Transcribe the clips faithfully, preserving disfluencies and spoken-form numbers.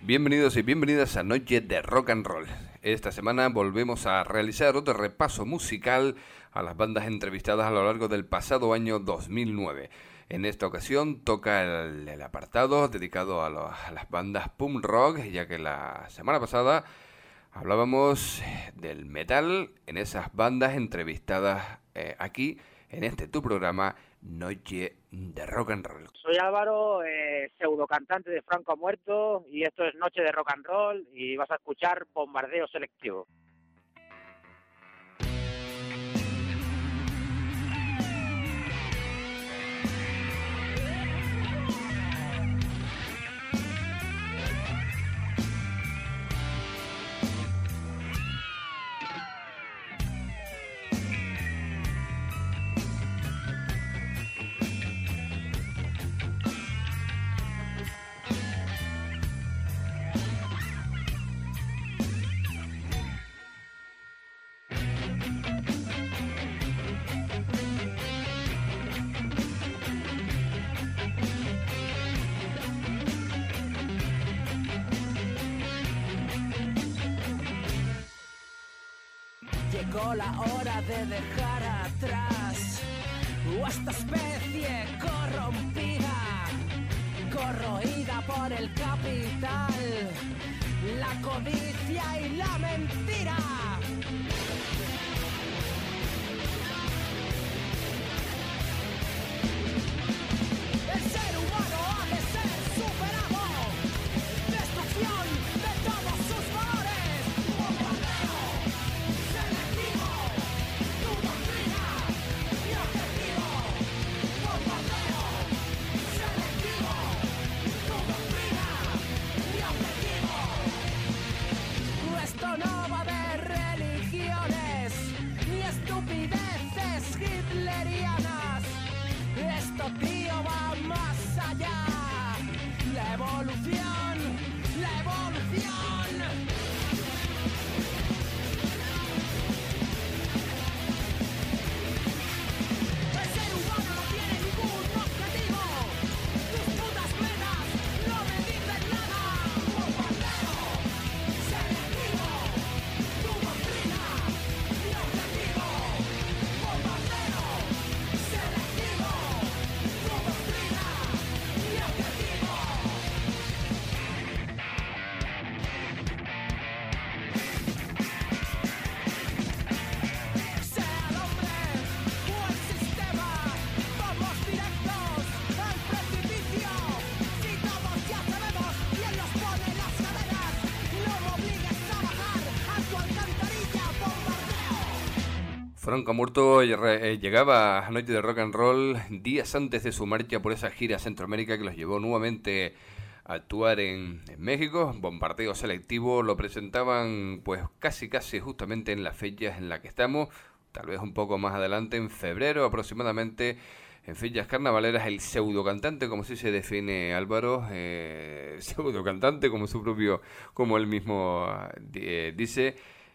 Bienvenidos y bienvenidas a Noche de Rock and Roll. Esta semana volvemos a realizar otro repaso musical a las bandas entrevistadas a lo largo del pasado año dos mil nueve. En esta ocasión toca el, el apartado dedicado a, lo, a las bandas punk rock, ya que la semana pasada hablábamos del metal en esas bandas entrevistadas eh, aquí en este tu programa Noche de Rock and Roll. Soy Álvaro, eh, pseudo cantante de Franco Muerto, y esto es Noche de Rock and Roll y vas a escuchar Bombardeo Selectivo. Llegó la hora de dejar atrás a esta especie corrompida, corroída por el capital, la codicia y la mentira. El ser humano ha de ser superado, destrucción de todos sus valores. Bombardeo selectivo, tu doctrina, mi objetivo. Bombardeo selectivo, tu doctrina, mi objetivo. Esto no va de religiones ni estupideces hitlerianas. Esto, tío, va más allá. La evolución, la evolución. El ser humano no tiene ningún objetivo. Tus putas metas no me dicen nada. Bombardeo selectivo, tu doctrina, mi objetivo. Bombardeo selectivo, tu doctrina, mi objetivo. Sea el hombre o el sistema, vamos directos al precipicio. Si todos ya sabemos quién nos pone las cadenas, no me obligues a bajar a tu alcantarilla. Bombardeo. Franco Muerto eh, llegaba a Noche de Rock and Roll días antes de su marcha por esa gira a Centroamérica que los llevó nuevamente a actuar en, en México. Bombardeo Selectivo lo presentaban pues casi casi justamente en las fechas en las que estamos, tal vez un poco más adelante, en febrero aproximadamente, en fechas carnavaleras. El pseudo cantante, como así se define Álvaro, eh, pseudo cantante, como su propio, como él mismo eh, dice,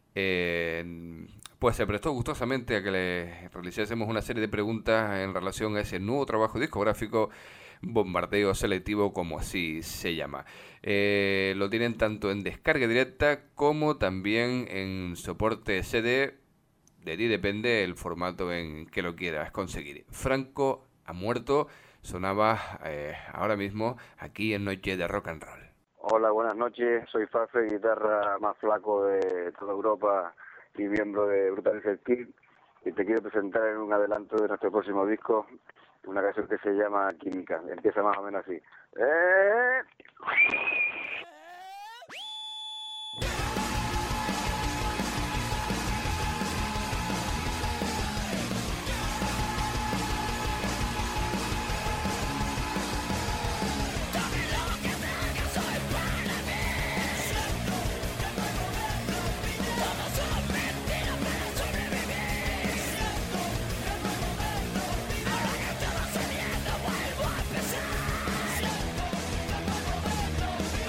eh, pues se prestó gustosamente a que le realizásemos una serie de preguntas en relación a ese nuevo trabajo discográfico, Bombardeo Selectivo, como así se llama. Eh, lo tienen tanto en descarga directa como también en soporte C D. De ti depende el formato en que lo quieras conseguir. Franco ha muerto, sonaba eh, ahora mismo aquí en Noche de Rock and Roll. Hola, buenas noches. Soy Fafe, guitarra más flaco de toda Europa y miembro de Brutal Effective. Y te quiero presentar en un adelanto de nuestro próximo disco una canción que se llama Química. Empieza más o menos así. ¡Eh! Ahora que todo se viene, vuelvo a empezar.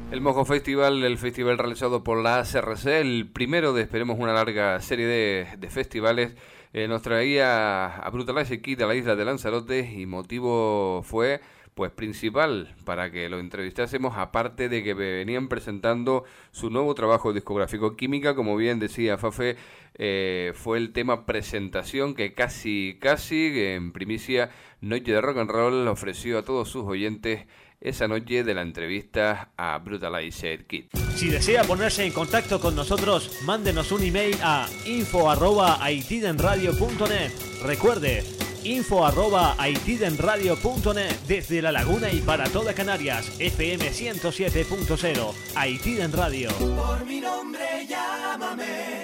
El Mojo Festival, el festival realizado por la A C R C, el primero de, esperemos, una larga serie de, de festivales, eh, nos traía a Brutalize Kid a la isla de Lanzarote, y motivo fue, pues, principal para que lo entrevistásemos, aparte de que venían presentando su nuevo trabajo discográfico. Química, como bien decía Fafe, eh, fue el tema presentación que casi, casi, en primicia, Noche de Rock and Roll ofreció a todos sus oyentes esa noche de la entrevista a Brutalized Kid. Si desea ponerse en contacto con nosotros, mándenos un email a info arroba aitidenradio punto net. Recuerde, info arroba aitidenradio punto net, desde La Laguna y para toda Canarias, F M ciento siete punto cero, Aitiden Radio. Por mi nombre llámame.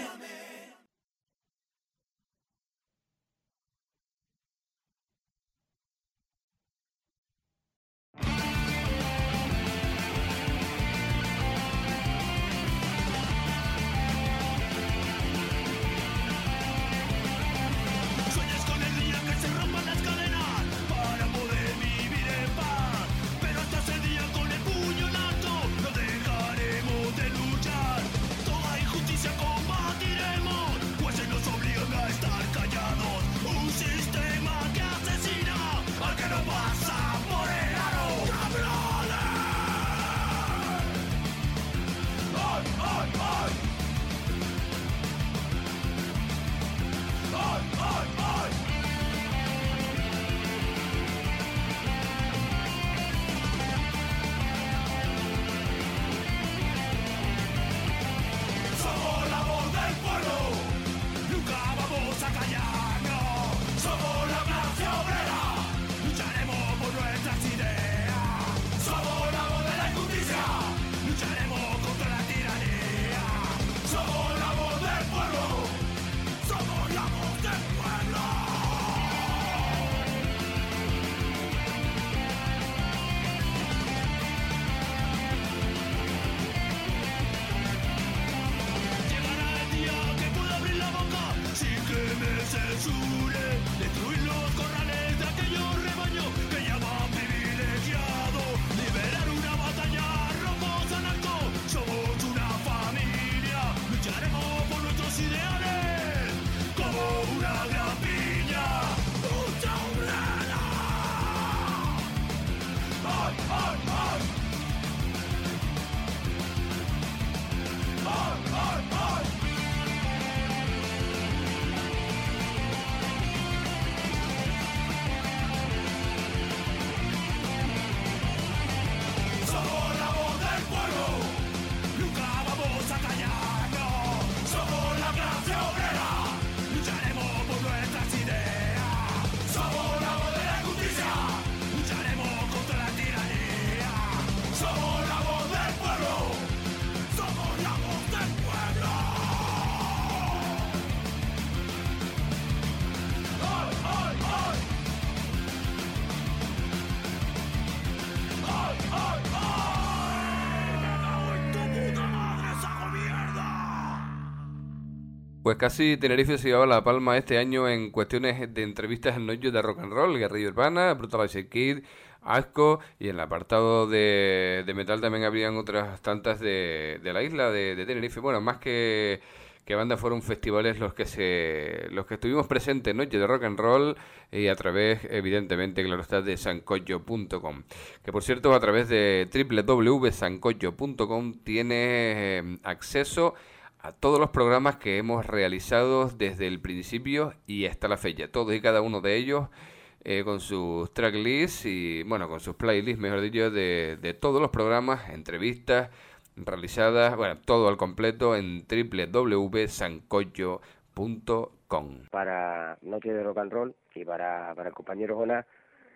Pues casi Tenerife se llevaba la palma este año en cuestiones de entrevistas en Noche de Rock and Roll, Guerrilla Urbana, Brutalized Kid, Asco, y en el apartado de, de metal también habrían otras tantas de, de la isla de, de Tenerife. Bueno, más que, que banda, fueron festivales los que se los que estuvimos presentes en Noche de Rock and Roll, y a través, evidentemente, claro está, de sancocho punto com. Que, por cierto, a través de doble u doble u doble u punto sancocho punto com tiene eh, acceso a todos los programas que hemos realizado desde el principio y hasta la fecha, todos y cada uno de ellos, eh, con sus tracklists y, bueno, con sus playlists, mejor dicho, de, de todos los programas, entrevistas realizadas, bueno, todo al completo en doble u doble u doble u punto sancocho punto com. Para Noche de Rock and Roll y para, para el compañero Jonás,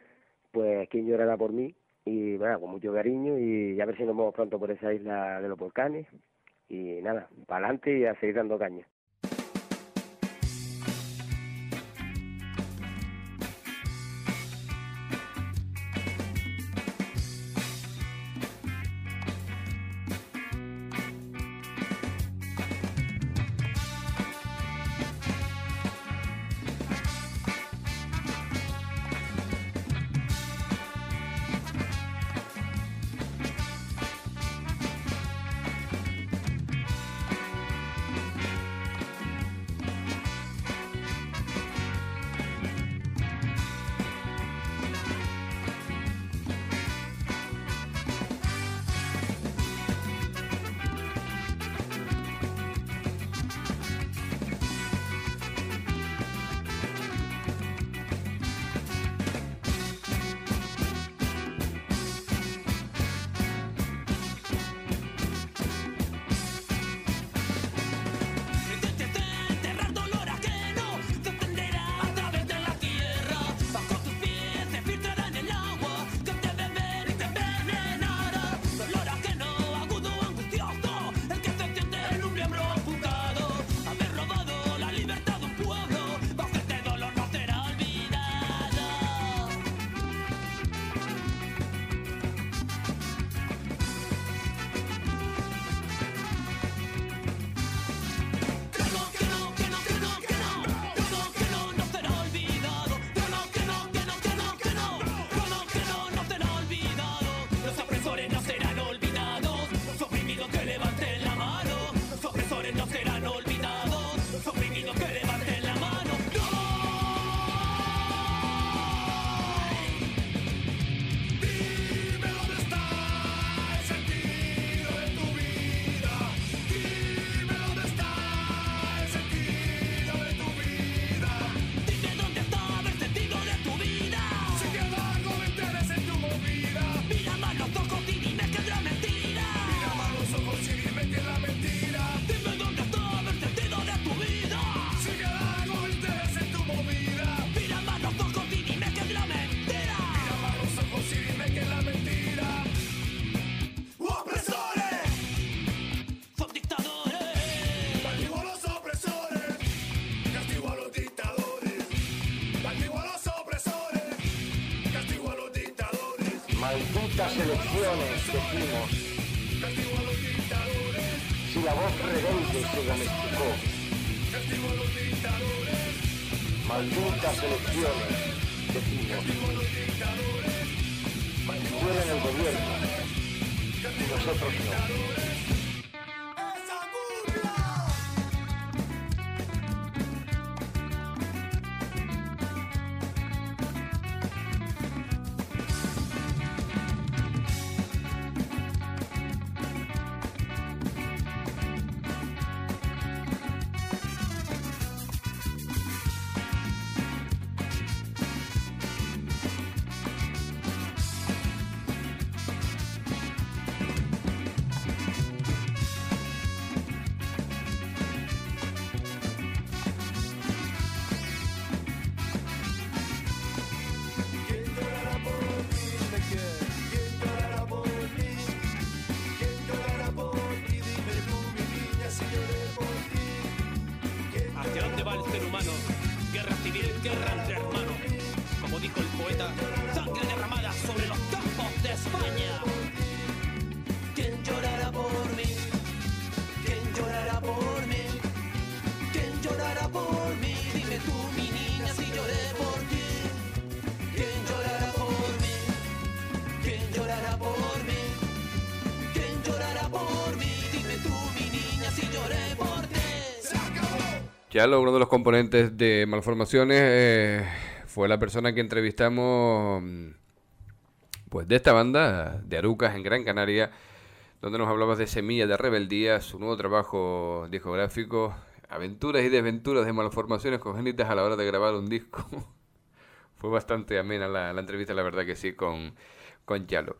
pues quien llorará por mí, y bueno, con mucho cariño, y a ver si nos vemos pronto por esa isla de los volcanes. Y nada, para adelante y a seguir dando caña. Malditas elecciones, decimos. Si la voz rebelde se domesticó. Malditas elecciones, decimos. Mantuvieron el gobierno y nosotros no. Chalo, uno de los componentes de Malformaciones, eh, fue la persona que entrevistamos pues de esta banda de Arucas en Gran Canaria, donde nos hablabas de Semilla de Rebeldía, su nuevo trabajo discográfico, aventuras y desventuras de Malformaciones congénitas a la hora de grabar un disco. Fue bastante amena la, la entrevista, la verdad que sí, con, con Chalo.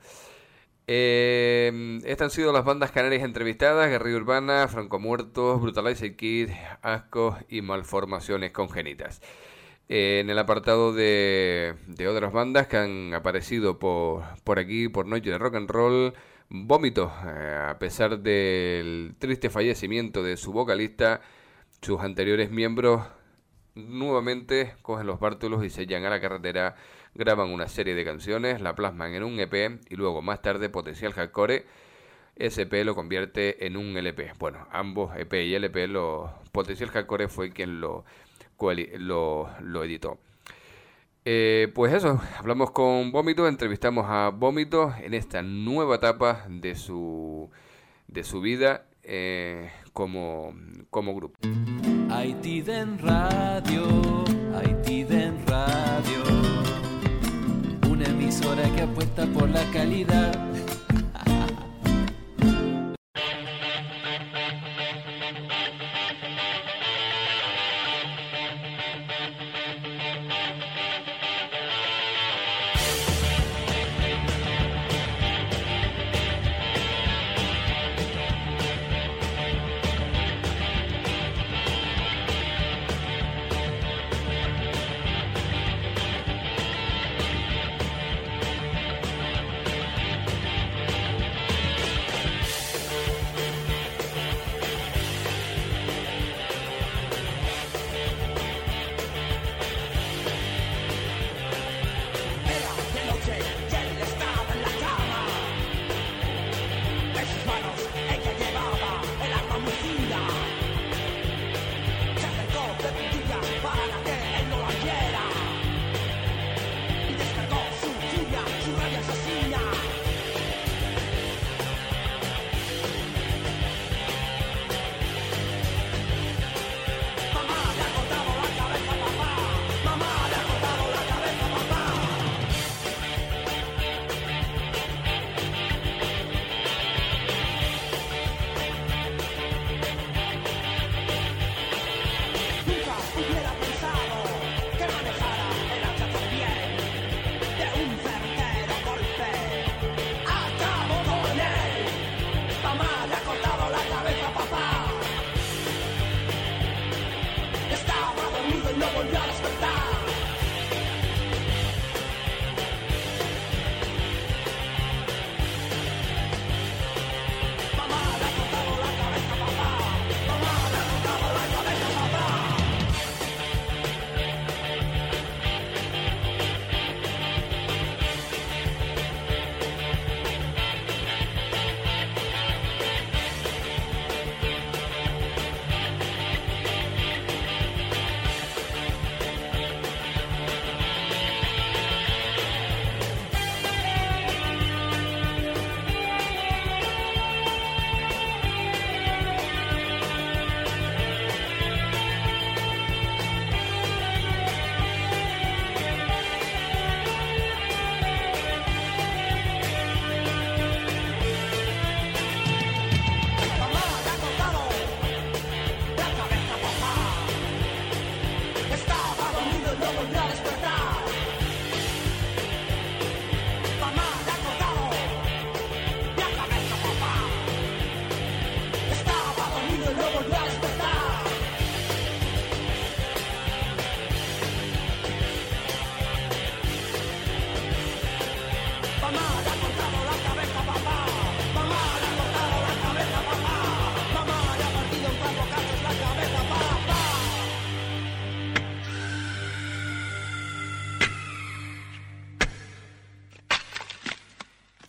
Eh, estas han sido las bandas canarias entrevistadas: Guerrilla Urbana, Franco Muertos, Brutalizer Kid, Asco y Malformaciones congénitas. Eh, en el apartado de, de otras bandas que han aparecido por, por aquí, por Noche de Rock and Roll, Vómito, eh, a pesar del triste fallecimiento de su vocalista, sus anteriores miembros nuevamente cogen los bártulos y se llegan a la carretera. Graban una serie de canciones, la plasman en un E P y luego más tarde Potencial Hardcore, ese E P lo convierte en un L P. Bueno, ambos E P y L P, lo, Potencial Hardcore fue quien lo, lo, lo editó. Eh, pues eso, hablamos con Vómito, entrevistamos a Vómito en esta nueva etapa de su, de su vida eh, como, como grupo. Haitiden Radio, Haitiden Radio, una emisora que apuesta por la calidad.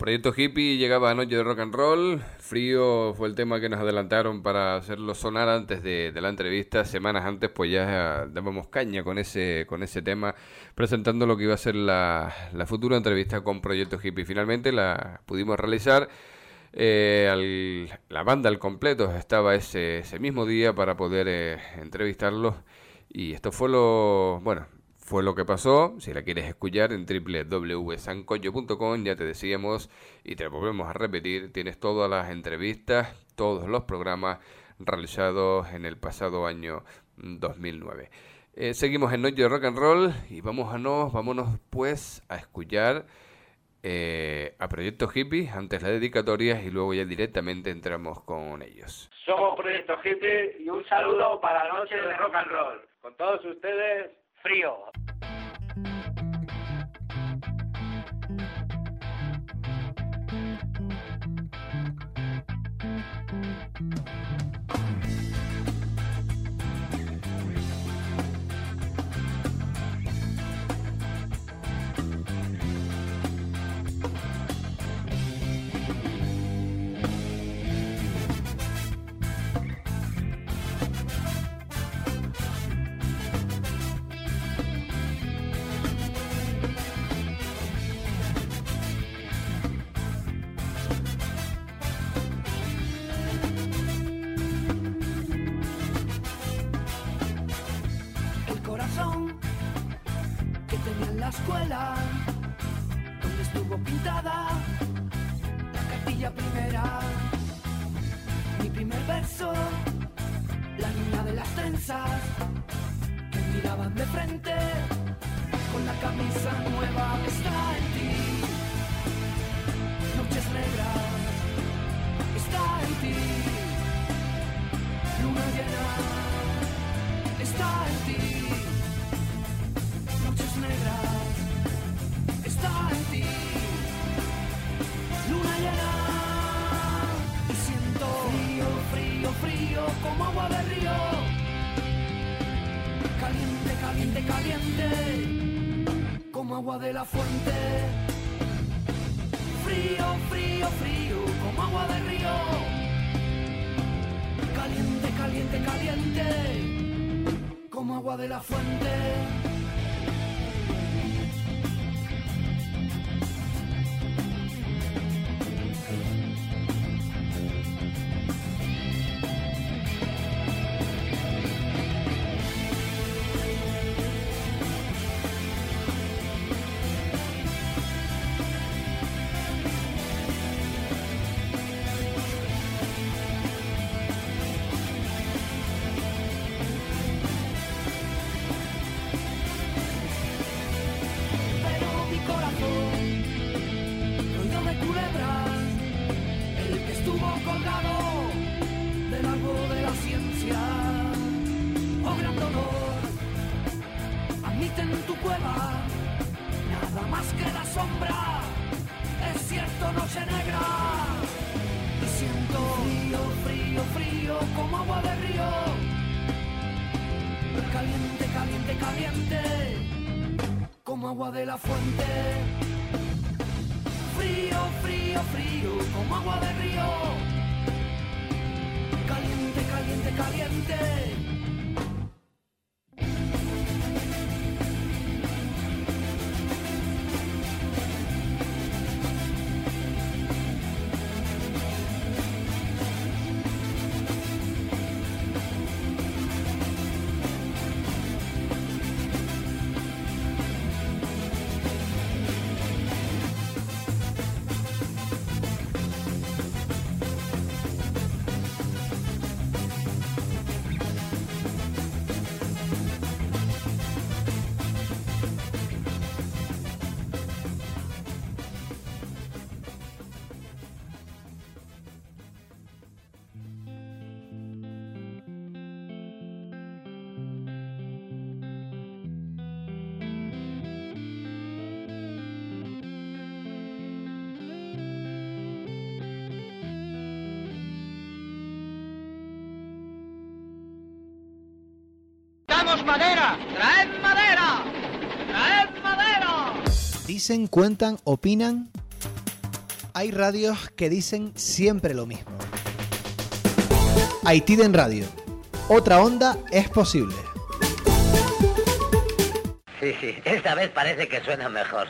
Proyecto Hippie llegaba a Noche de Rock and Roll. Frío fue el tema que nos adelantaron para hacerlo sonar antes de, de la entrevista. Semanas antes pues ya dábamos caña con ese con ese tema, presentando lo que iba a ser la, la futura entrevista con Proyecto Hippie. Finalmente la pudimos realizar. Eh, al, la banda al completo estaba ese, ese mismo día para poder eh, entrevistarlos. Y esto fue lo... bueno... fue lo que pasó. Si la quieres escuchar en doble u doble u doble u punto sancocho punto com, ya te decíamos y te lo volvemos a repetir, tienes todas las entrevistas, todos los programas realizados en el pasado año dos mil nueve. Eh, seguimos en Noche de Rock and Roll y vámonos, vámonos pues a escuchar eh, a Proyecto Hippie, antes la dedicatoria y luego ya directamente entramos con ellos. Somos Proyecto Hippie y un saludo para la Noche de Rock and Roll. Con todos ustedes, Frío. escuela donde estuvo pintada la cartilla primera. Mi primer verso, la niña de las trenzas que miraban de frente con la camisa nueva. Está en ti, noches negras, está en ti, luna llena, está en ti, noches negras, está en ti, luna llena. Y siento frío, frío, frío como agua de río, caliente, caliente, caliente como agua de la fuente. Frío, frío, frío como agua de río, caliente, caliente, caliente como agua de la fuente. De la fuente, frío, frío, frío como agua de río, caliente, caliente, caliente. ¡Madera! ¡Traed madera! ¡Traed madera! Dicen, cuentan, opinan. Hay radios que dicen siempre lo mismo. Haitiden Radio. Otra onda es posible. Sí, sí, esta vez parece que suena mejor.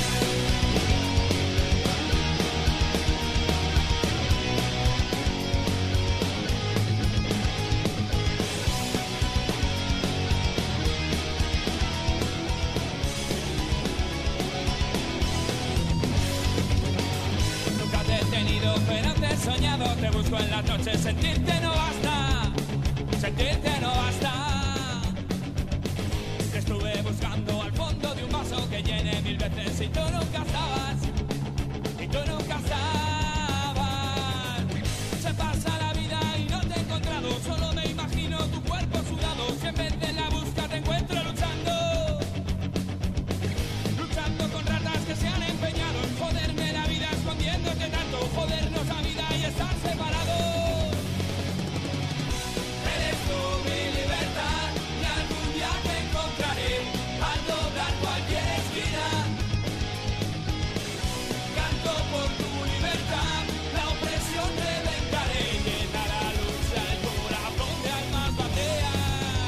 Nunca te he tenido, pero te he soñado. Te busco en las noches, sentirte no basta. Sentirte no basta. Te estuve buscando al fondo de un vaso que llene mil veces y tú nunca estabas. Y tú nunca estabas. Se pasa la vida y no te he encontrado. Solo me imagino tu cuerpo sudado. Si en vez de la busca te encuentro luchando. Luchando con ratas que se han empeñado en joderme la vida escondiéndote tanto. Jodernos la vida y estar separados. Eres tú mi libertad y algún día te encontraré al doblar cualquier esquina. Canto por tu libertad, la opresión reventaré. Llena la lucha el corazón de almas vacías.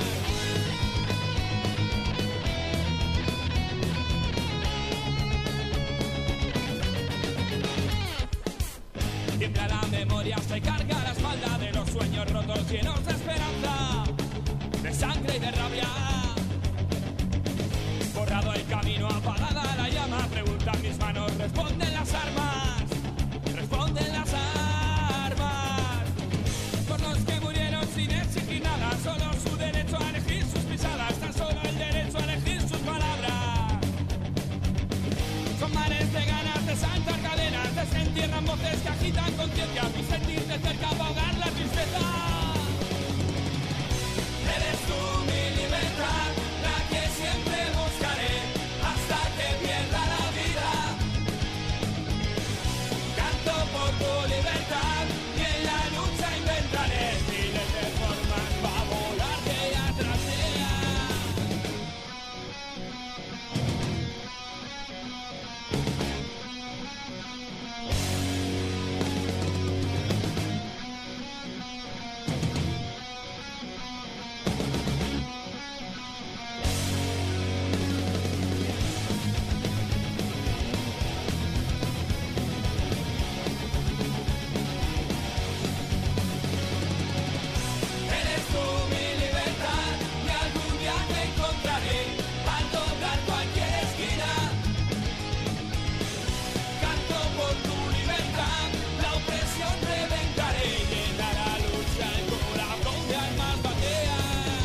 Tiembla la memoria, se carga la espalda de los sueños rotos llenos de esperanza, de sangre y de rabia. Borrado el camino, apagada la llama, preguntan mis manos, responden las armas, responden las armas. Por los que murieron sin exigir nada, solo su derecho a elegir sus pisadas, tan solo el derecho a elegir sus palabras. Son mares de ganas de saltar cadenas, desentierran voces que agitan conciencia, mi sentir de cerca para ahogar la tristeza. Eres tú mi libertad, la que siempre buscaré hasta que pierda la vida. Canto por tu libertad y en la lucha inventaré miles de formas para volarte y atrás de ella. Eres tú mi libertad y algún día te encontraré al doblar cualquier esquina. Canto por tu libertad, la opresión reventaré. Llena la lucha el corazón de almas vacías.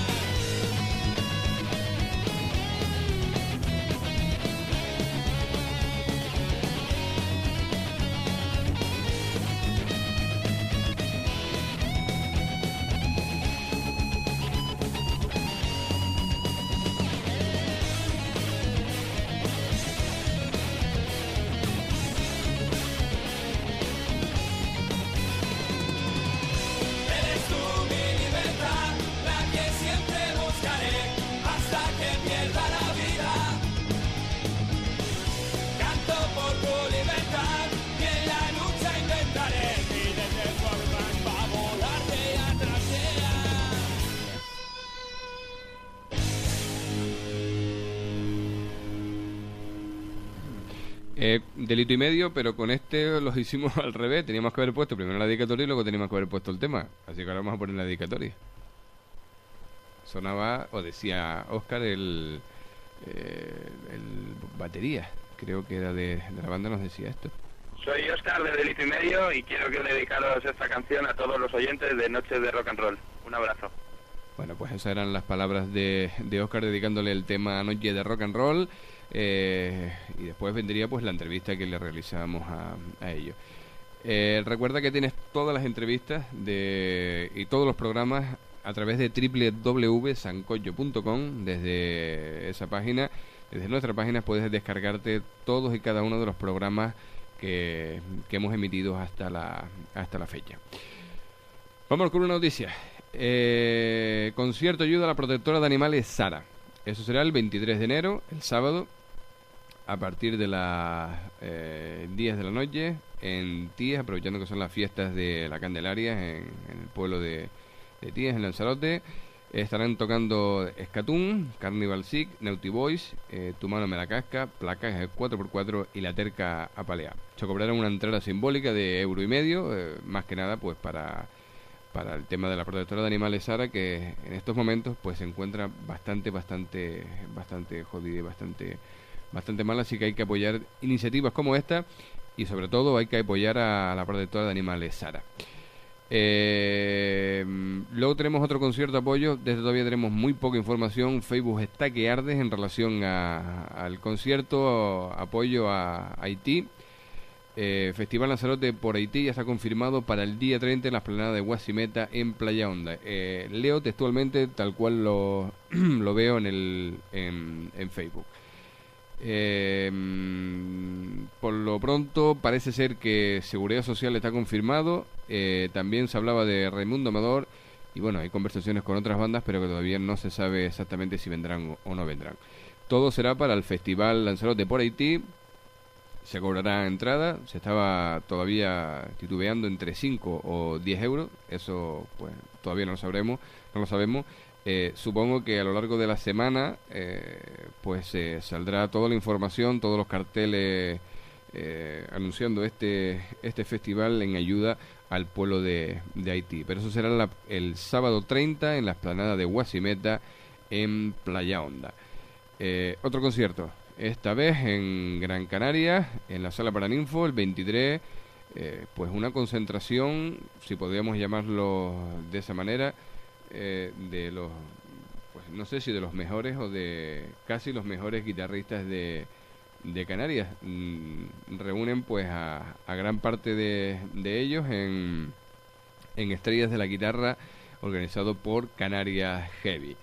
Eres tú mi libertad, la que siempre buscaré hasta que pierda la vida. Canto por tu libertad y en la lucha inventaré miles de formas para volarte y atrás de ella. Eh, delito y medio, pero con este los hicimos al revés. Teníamos que haber puesto primero la dedicatoria y luego teníamos que haber puesto el tema. Así que ahora vamos a poner la dedicatoria. Sonaba, o decía Óscar, el, eh, el batería. Creo que era de, de la banda, nos decía esto. Soy Óscar de Delito y Medio y quiero que dedicaros esta canción a todos los oyentes de Noches de Rock and Roll. Un abrazo. Bueno, pues esas eran las palabras de, de Óscar dedicándole el tema a Noche de Rock and Roll. Eh, y después vendría pues la entrevista que le realizamos a, a ellos. Eh, recuerda que tienes todas las entrevistas de y todos los programas a través de doble u doble u doble u punto sancocho punto com. Desde esa página, desde nuestra página puedes descargarte todos y cada uno de los programas que, que hemos emitido hasta la hasta la fecha. Vamos con una noticia. Eh, concierto ayuda a la protectora de animales Sara. Eso será el veintitrés de enero, el sábado, a partir de las eh, diez de la noche en Tíes, aprovechando que son las fiestas de la Candelaria en, en el pueblo de, de Tíes, en Lanzarote. Estarán tocando Escatún, Carnival Sick, Naughty Boys, eh, Tu Mano Me La Casca, Placaje cuatro por cuatro y La Terca Apalea. Se cobrará una entrada simbólica de euro y medio, eh, más que nada pues para, para el tema de la protectora de animales Sara, que en estos momentos pues se encuentra bastante, bastante, bastante jodida y bastante, bastante mala, así que hay que apoyar iniciativas como esta y sobre todo hay que apoyar a la protectora de animales Sara. Eh, luego tenemos otro concierto de apoyo. Desde todavía tenemos muy poca información. Facebook está que arde en relación a, al concierto apoyo a Haití. eh, Festival Lanzarote por Haití ya está confirmado para el día treinta en la explanada de Guasimeta en Playa Honda. eh, Leo textualmente tal cual lo, lo veo en, el, en, en Facebook. Eh, por lo pronto parece ser que Seguridad Social está confirmado. eh, también se hablaba de Raimundo Amador y bueno, hay conversaciones con otras bandas, pero que todavía no se sabe exactamente si vendrán o no vendrán. Todo será para el Festival Lanzarote por Haití. Se cobrará entrada. Se estaba todavía titubeando entre cinco o diez euros. Eso pues todavía no lo sabremos, no lo sabemos. Eh, supongo que a lo largo de la semana eh, pues eh, saldrá toda la información, todos los carteles eh, anunciando este este festival en ayuda al pueblo de, de Haití. Pero eso será la, el sábado treinta en la explanada de Guasimeta en Playa Honda. Eh, otro concierto, esta vez en Gran Canaria, en la Sala Paraninfo, el veintitrés. Eh, pues una concentración, si podríamos llamarlo de esa manera, Eh, de los, pues no sé si de los mejores o de casi los mejores guitarristas de, de Canarias. Mm, reúnen pues a, a gran parte de, de ellos en, en Estrellas de la Guitarra, organizado por Canarias Heavy.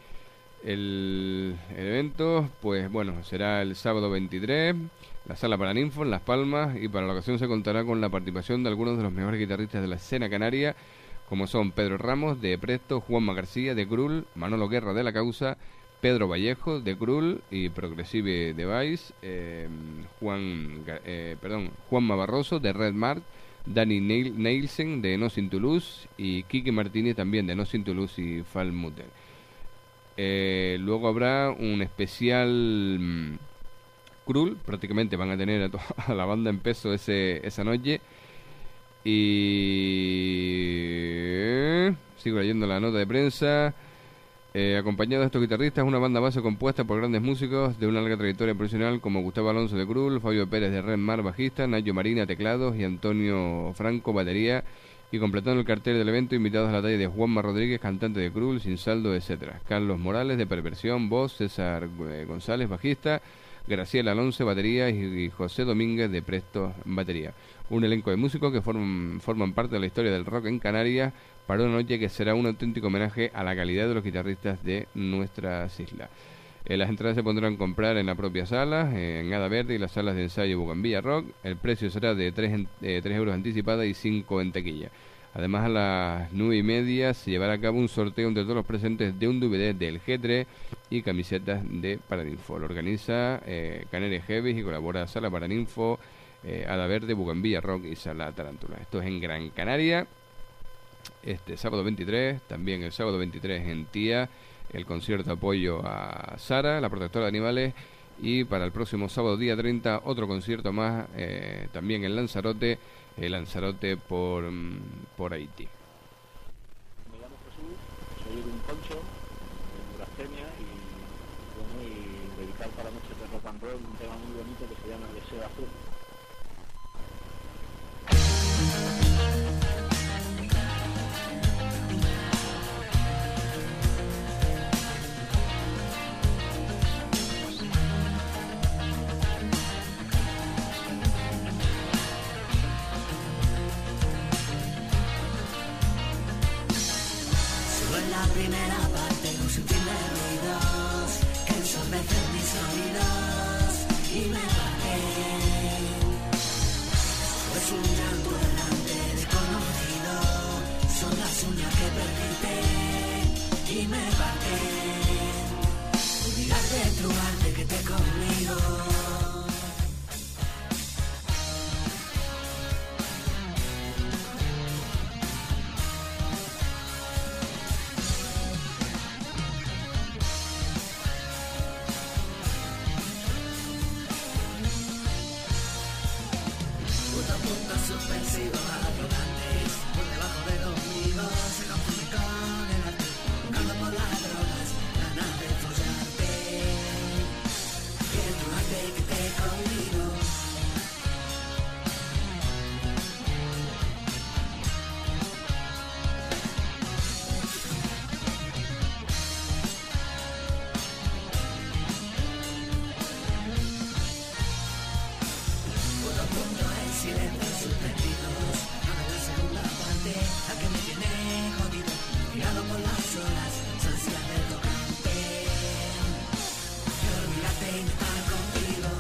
El, el evento pues bueno, será el sábado veintitrés, la Sala Paraninfo en Las Palmas, y para la ocasión se contará con la participación de algunos de los mejores guitarristas de la escena canaria, como son Pedro Ramos de Presto, Juanma García de Krul, Manolo Guerra de La Causa, Pedro Vallejo de Krul y Progressive Device, eh, Juan, eh, perdón, Juanma Barroso de Red Mart, Dani Neil, Neilsen de No Sin Toulouse y Kike Martínez también de No Sin Toulouse y Falmuter. Eh, luego habrá un especial mmm, Krul, prácticamente van a tener a, to a la banda en peso ese, esa noche. Y sigo leyendo la nota de prensa. Eh, acompañado de estos guitarristas, una banda base compuesta por grandes músicos de una larga trayectoria profesional como Gustavo Alonso de Krul, Fabio Pérez de Red Mar bajista, Nayo Marina teclados y Antonio Franco batería. Y completando el cartel del evento, invitados a la talla de Juanma Rodríguez, cantante de Krul, Sin Saldo, etcétera. Carlos Morales de Perversión, voz, César eh, González bajista, Graciela Alonso batería y, y José Domínguez de Presto batería. Un elenco de músicos que forman, forman parte de la historia del rock en Canarias para una noche que será un auténtico homenaje a la calidad de los guitarristas de nuestras islas. Eh, las entradas se podrán comprar en la propia sala, eh, en Hada Verde y las salas de ensayo Bugambilla Rock. El precio será de tres euros anticipada y cinco en taquilla. Además, a las nueve y media se llevará a cabo un sorteo entre todos los presentes de un D V D del G tres y camisetas de Paraninfo. Lo organiza eh, Canarias Heavy y colabora Sala Paraninfo, eh, Hada Verde, Bugambilla Rock y Sala Tarántula. Esto es en Gran Canaria, este sábado veintitrés. También el sábado veintitrés en Tía, el concierto de apoyo a Sara, la protectora de animales. Y para el próximo sábado día treinta, otro concierto más, eh, también en Lanzarote, el Lanzarote por, por Haití. Me llamo Jesús, soy de un poncho, de neurastenia, y bueno, y dedicar para noches de rock and roll un tema muy bonito que se llama Deseo Azul. La primera parte, un sutil de ruidos que ensordecen mis oídos y me paré. Es un llanto errante desconocido, son las uñas que perdiste y me paré. Olvidarte de tu arte que te conmigo. sigo bajando antes, por debajo de los amigos, se confunde con el arte, buscando por las drogas, ganas de follarte, quiero arte que te conmigo. Silencio suspendidos, ahora la segunda parte, la que me tiene jodido, tirado por las horas, ansias de tocante, quiero olvidarte y no estar contigo.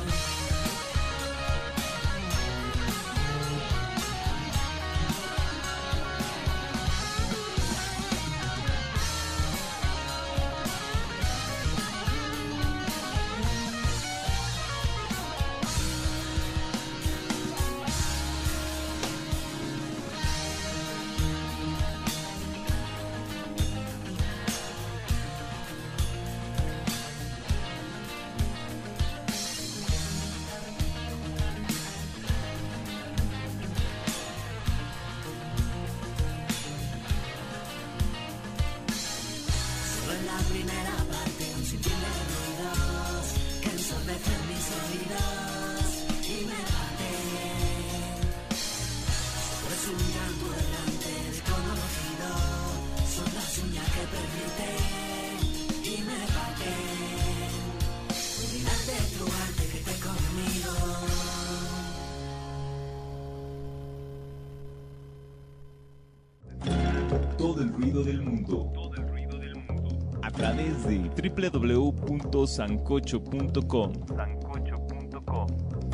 Todo el ruido del mundo. A través de doble u doble u doble u punto sancocho punto com. sancocho punto com.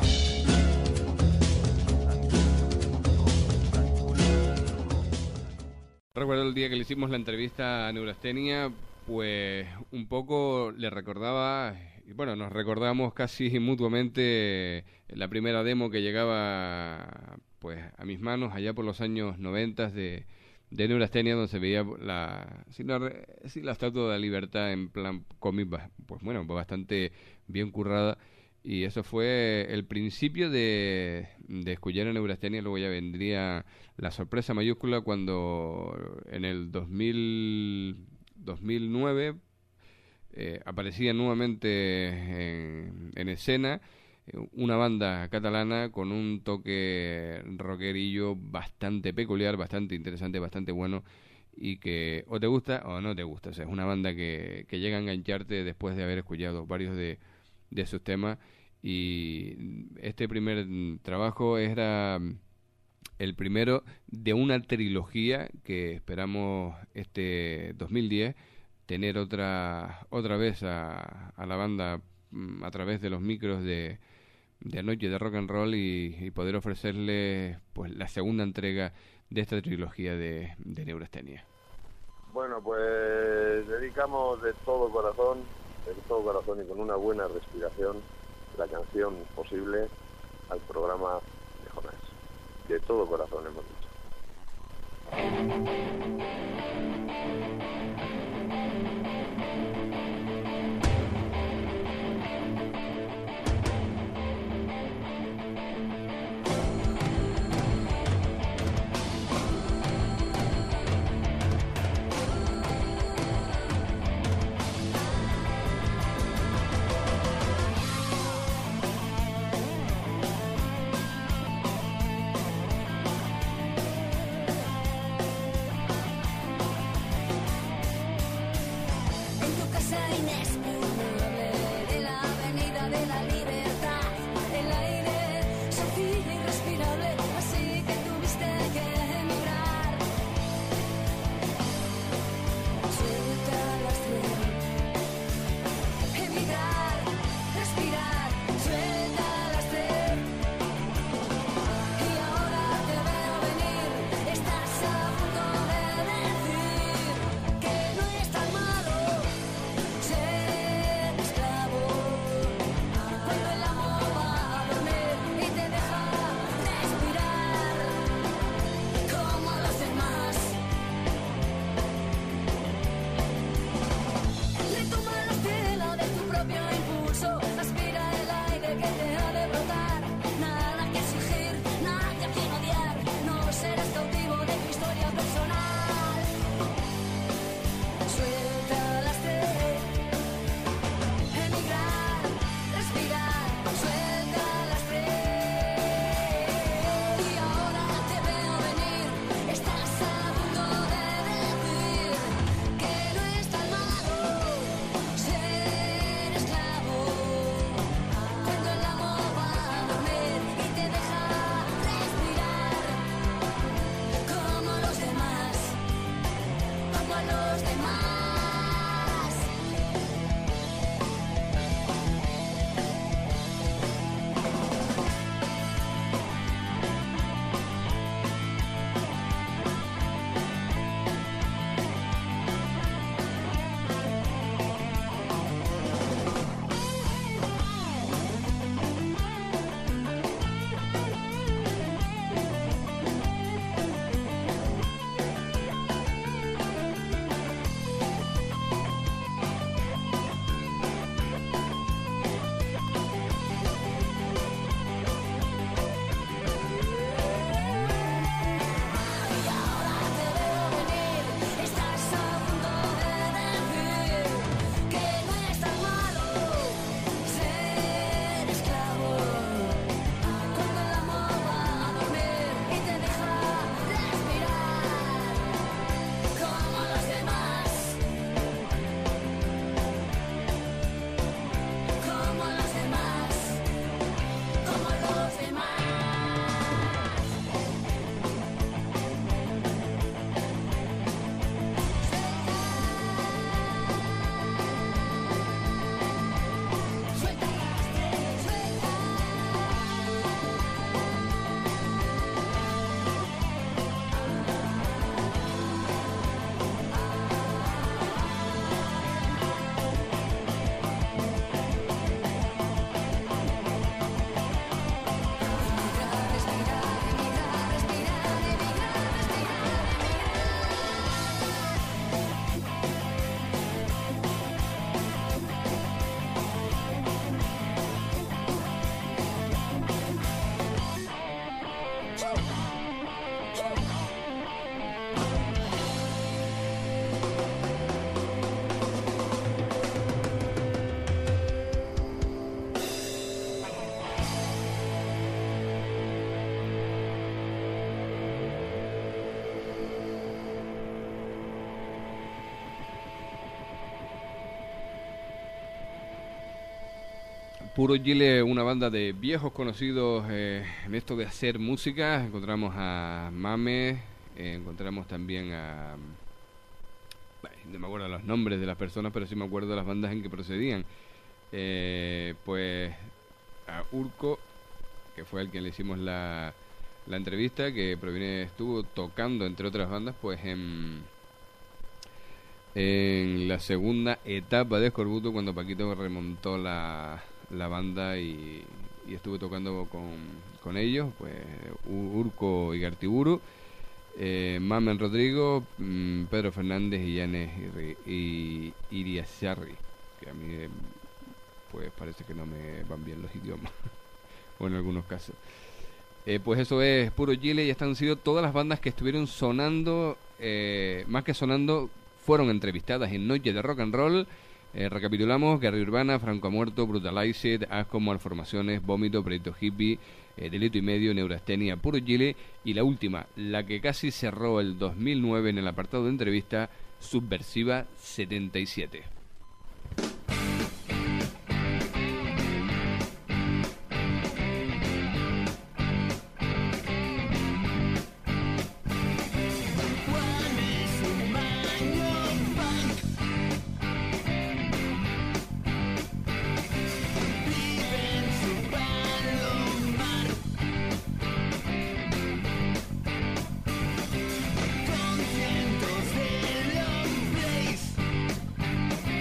Recuerdo el día que le hicimos la entrevista a Neurastenia, pues un poco le recordaba, y bueno, nos recordamos casi mutuamente la primera demo que llegaba pues a mis manos allá por los años noventa de, de Neurastenia, donde se veía la, sí, la, sí, la Estatua de la Libertad en plan cómic, pues bueno, bastante bien currada. Y eso fue el principio de, de escuchar a Neurastenia. Luego ya vendría la sorpresa mayúscula cuando en el dos mil, dos mil nueve eh, aparecía nuevamente en, en escena una banda catalana con un toque rockerillo bastante peculiar, bastante interesante, bastante bueno, y que o te gusta o no te gusta. O sea, es una banda que, que llega a engancharte después de haber escuchado varios de, de sus temas. Y este primer trabajo era el primero de una trilogía que esperamos este dos mil diez tener otra otra vez a, a la banda a través de los micros de, de Noche de Rock and Roll y, y poder ofrecerles pues la segunda entrega de esta trilogía de, de Neurastenia. Bueno, pues dedicamos de todo corazón, de todo corazón y con una buena respiración la canción Posible al programa de Jonás. De todo corazón hemos dicho. los demás. Puro Chile, una banda de viejos conocidos eh, en esto de hacer música. Encontramos a Mame, eh, encontramos también a... Bueno, no me acuerdo los nombres de las personas, pero sí me acuerdo de las bandas en que procedían. Eh, pues a Urco, que fue al que le hicimos la, la entrevista, que proviene, estuvo tocando, entre otras bandas, pues en... en la segunda etapa de Escorbuto, cuando Paquito remontó la... la banda y, y estuve tocando con, con ellos, pues Urco y Gartiburu, eh, Mamen Rodrigo, mmm, Pedro Fernández y Yanes y, y Iriasarri, que a mí eh, pues parece que no me van bien los idiomas o en algunos casos. Eh, pues eso es Puro Chile, y estas han sido todas las bandas que estuvieron sonando, eh, más que sonando, fueron entrevistadas en Noche de Rock and Roll. Eh, recapitulamos: Guerrilla Urbana, Franco Muerto, Brutalized, Asco, Malformaciones, Vómito, Proyecto Hippie, eh, Delito y Medio, Neurastenia, Puro Chile, y la última, la que casi cerró el dos mil nueve en el apartado de entrevista, Subversiva setenta y siete. Con cientos de long plays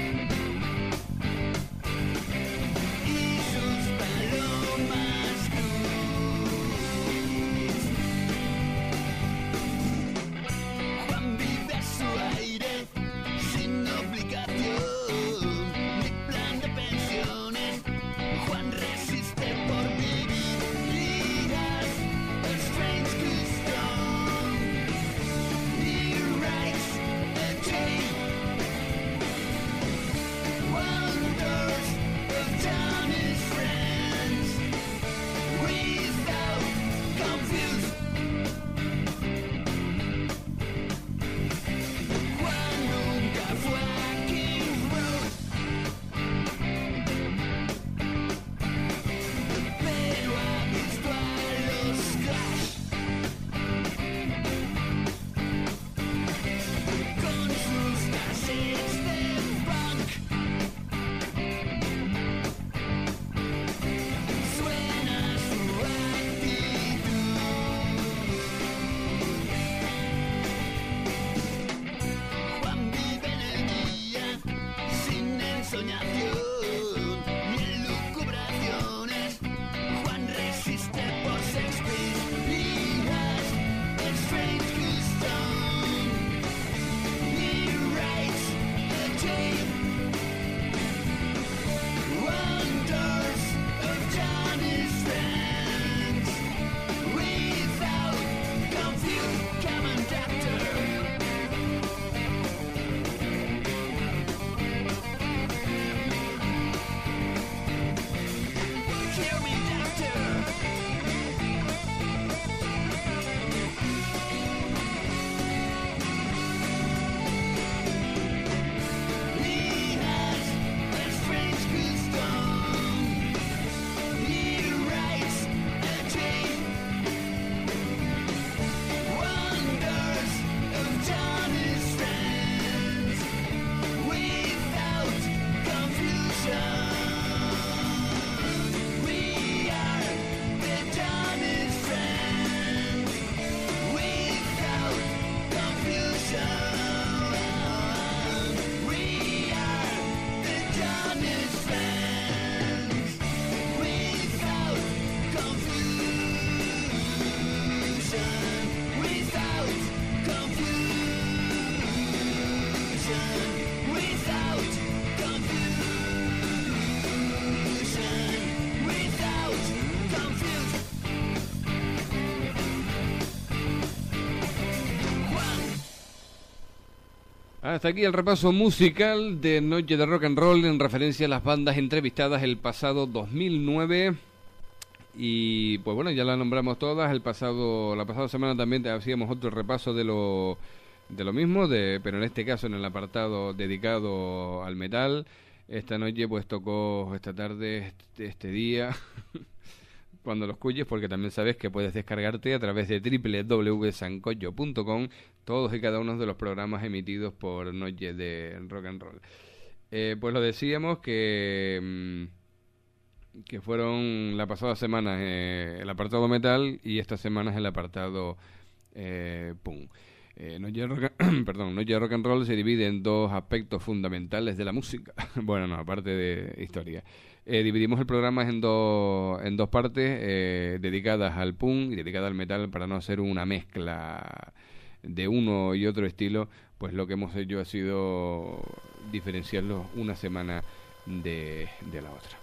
Hasta aquí el repaso musical de Noche de Rock and Roll en referencia a las bandas entrevistadas el pasado dos mil nueve. Y pues bueno, ya las nombramos todas. El pasado, la pasada semana también hacíamos otro repaso de lo de lo mismo, de, pero en este caso en el apartado dedicado al metal. Esta noche pues tocó esta tarde, este, este día, cuando lo escuches, porque también sabes que puedes descargarte a través de doble u doble u doble u punto sancocho punto com todos y cada uno de los programas emitidos por Noche de Rock and Roll. Eh, pues lo decíamos que, que fueron la pasada semana eh, el apartado metal y esta semana es el apartado eh, punk. Eh, Noche de rock, perdón, Noche de Rock and Roll se divide en dos aspectos fundamentales de la música. Bueno, no, aparte de historia. Eh, dividimos el programa en dos en dos partes eh, dedicadas al punk y dedicadas al metal para no hacer una mezcla de uno y otro estilo. Pues lo que hemos hecho ha sido diferenciarlos una semana de, de la otra.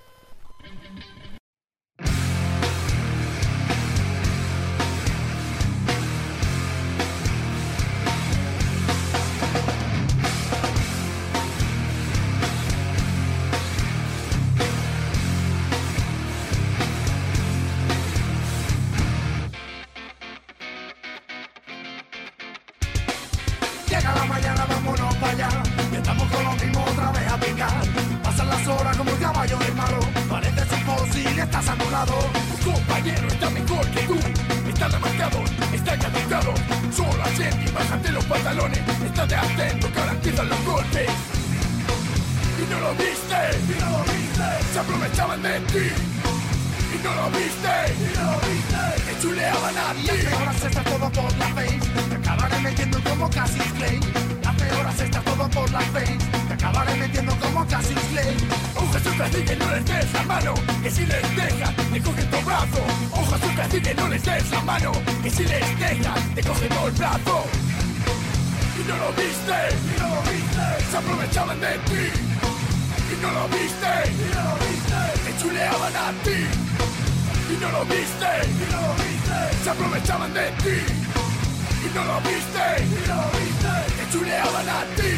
Llega la mañana, vámonos para allá. Estamos con los mismos otra vez a picar. Pasan las horas como el caballo del malo. Parece un fósil, estás anulado. Tu compañero está mejor que tú. Está remarcado, está caducado. Solo Jenny, bájate los pantalones. Estate atento que ahora empiezan los golpes. Y no lo viste, y no lo viste. Se aprovechaban de ti. Y no lo viste, y no lo viste. Te chuleaban a ti. Y hace horas está todo por la face. Te acabaré metiendo como Cassius Clay. Hace horas está todo por la face. Te acabaré metiendo como Cassius Clay. Ojo a su cacique, no les des la mano. Que si les dejan, te cogen tu brazo. Ojo a su cacique, no les des la mano. Que si les dejan, te cogen todo el brazo. Y no lo viste, y no lo viste. Se aprovechaban de ti. Y no lo viste, y no lo viste. Te chuleaban a ti. Y no lo viste, y no lo viste. Se aprovechaban de ti. Y no lo viste, y no lo viste. Te chuleaban a ti.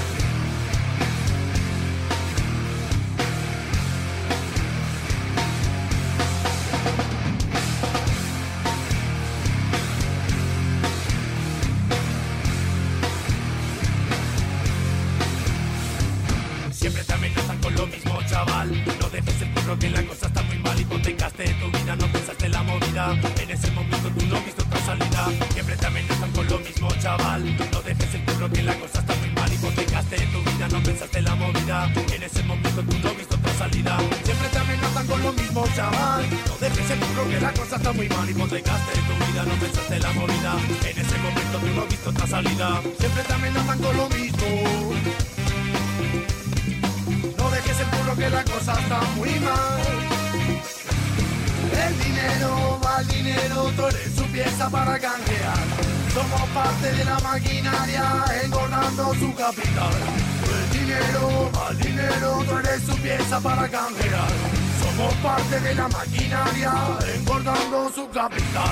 Siempre te amenazan con lo mismo, chaval. No dejes el curro que la cosa está muy mal. Hipotecaste tu vida, no pensaste en la movida. En ese momento tú no viste otra salida. Siempre te amenazan con lo mismo, chaval. No dejes el curro que la cosa está muy mal. Hipotecaste tu vida, no pensaste en la movida. En ese momento tú no viste otra salida. Siempre te amenazan con lo mismo, chaval. No dejes el curro que la cosa está muy mal. Hipotecaste tu vida, no pensaste en la movida. En ese momento tú no viste otra salida. Siempre te amenazan con lo mismo. No dejes el curro que la cosa está muy mal. El dinero va al dinero, tú eres su pieza para canjear. Somos parte de la maquinaria, engordando su capital. El dinero va al dinero, tú eres su pieza para canjear. Somos parte de la maquinaria, engordando su capital.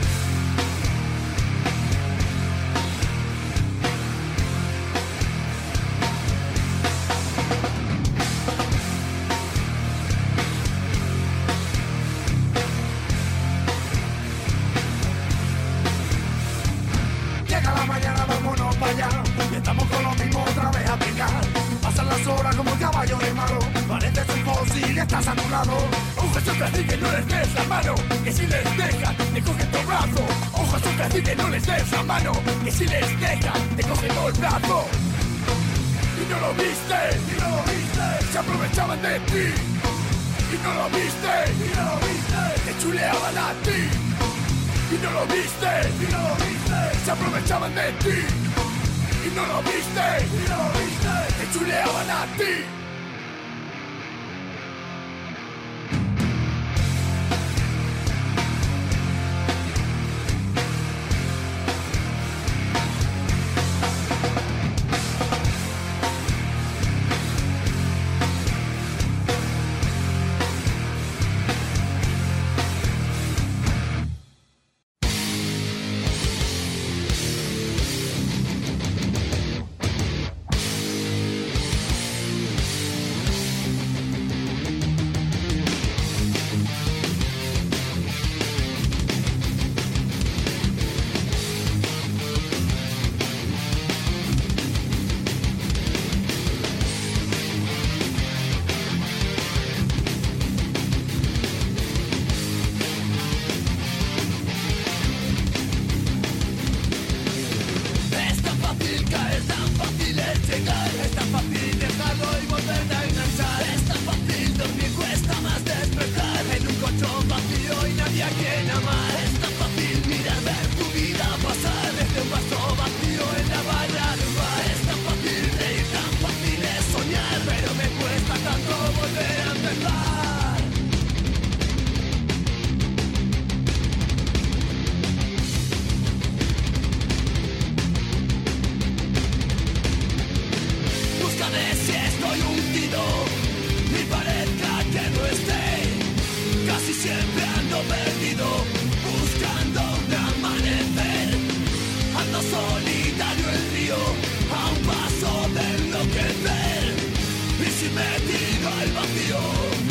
Llega la mañana, vámonos para allá. Estamos con los mismos otra vez a picar. Pasan las horas como el caballo de malo. Pareces un fósil, estás anulado. Ojo a su cacique, no les des la mano. Que si les dejan, te cogen tu brazo. Ojo a su cacique, no les des la mano. Que si les dejan, te cogen todo el brazo. Y no lo viste, y no lo viste. Se aprovechaban de ti. Y no lo viste, y no lo viste. Te chuleaban a ti. Y no lo viste, y no lo viste. Se aprovechaban de ti. Y no lo viste, y no lo viste. Te chuleaban a ti. Búscame si estoy hundido y parezca que no esté. Casi siempre ando perdido, buscando un amanecer. Ando solitario el río, a un paso de enloquecer. Y si me tiro al vacío,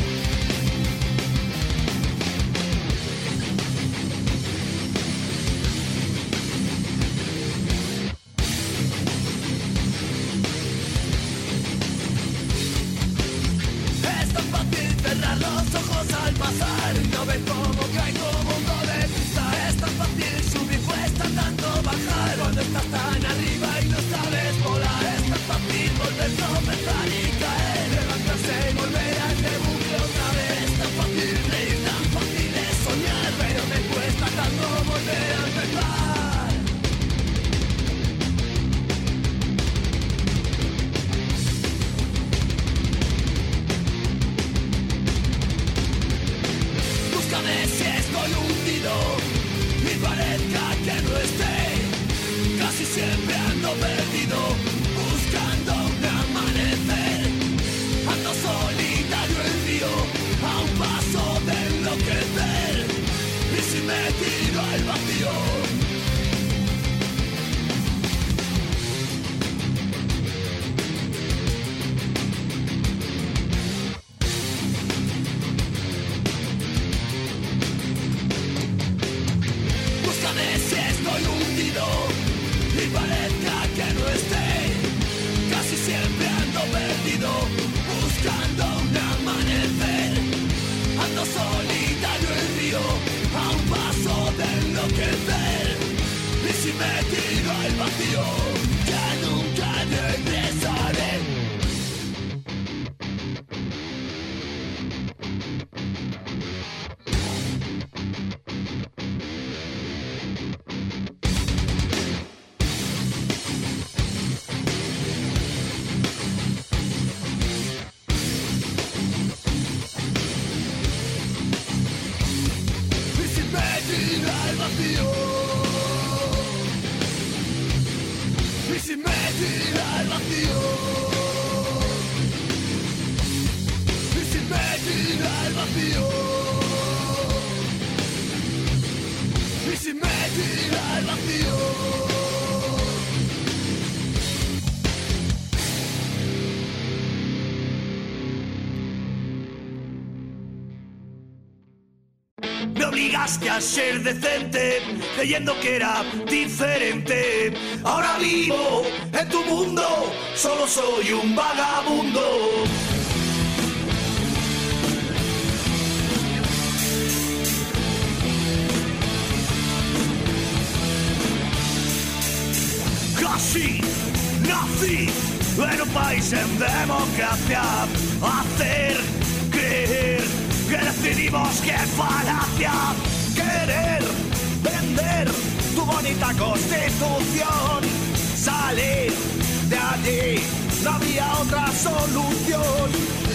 los ojos al pasar, no ven cómo caigo mundo de cristal. Es tan fácil subir, cuesta tanto bajar. Cuando estás tan arriba y no sabes volar, es tan fácil volver, tropezar y caer. Levantarse y volver a este bucle otra vez. Es tan fácil reír, tan fácil es soñar, pero me cuesta tanto volver a empezar. Si estoy hundido y parezca que no esté, casi siempre ando perdido, buscando un amanecer. Ando solitario el río, a un paso de enloquecer. Y si me tiro al vacío, si estoy hundido y parezca que no esté, casi siempre ando perdido, buscando un amanecer. Ando solitario el río, a un paso de enloquecer. Y si me tiro al vacío, ya nunca regresaré. Y si me tira al vacío, y si me tira al vacío, y si me tira al vacío. Me obligaste a ser decente, creyendo que era diferente. Ahora vivo en tu mundo, solo soy un vagabundo. Casi nací en un país en democracia, hacer creer que decidimos que falacia, querer vender tu bonita constitución, salir de allí, no había otra solución.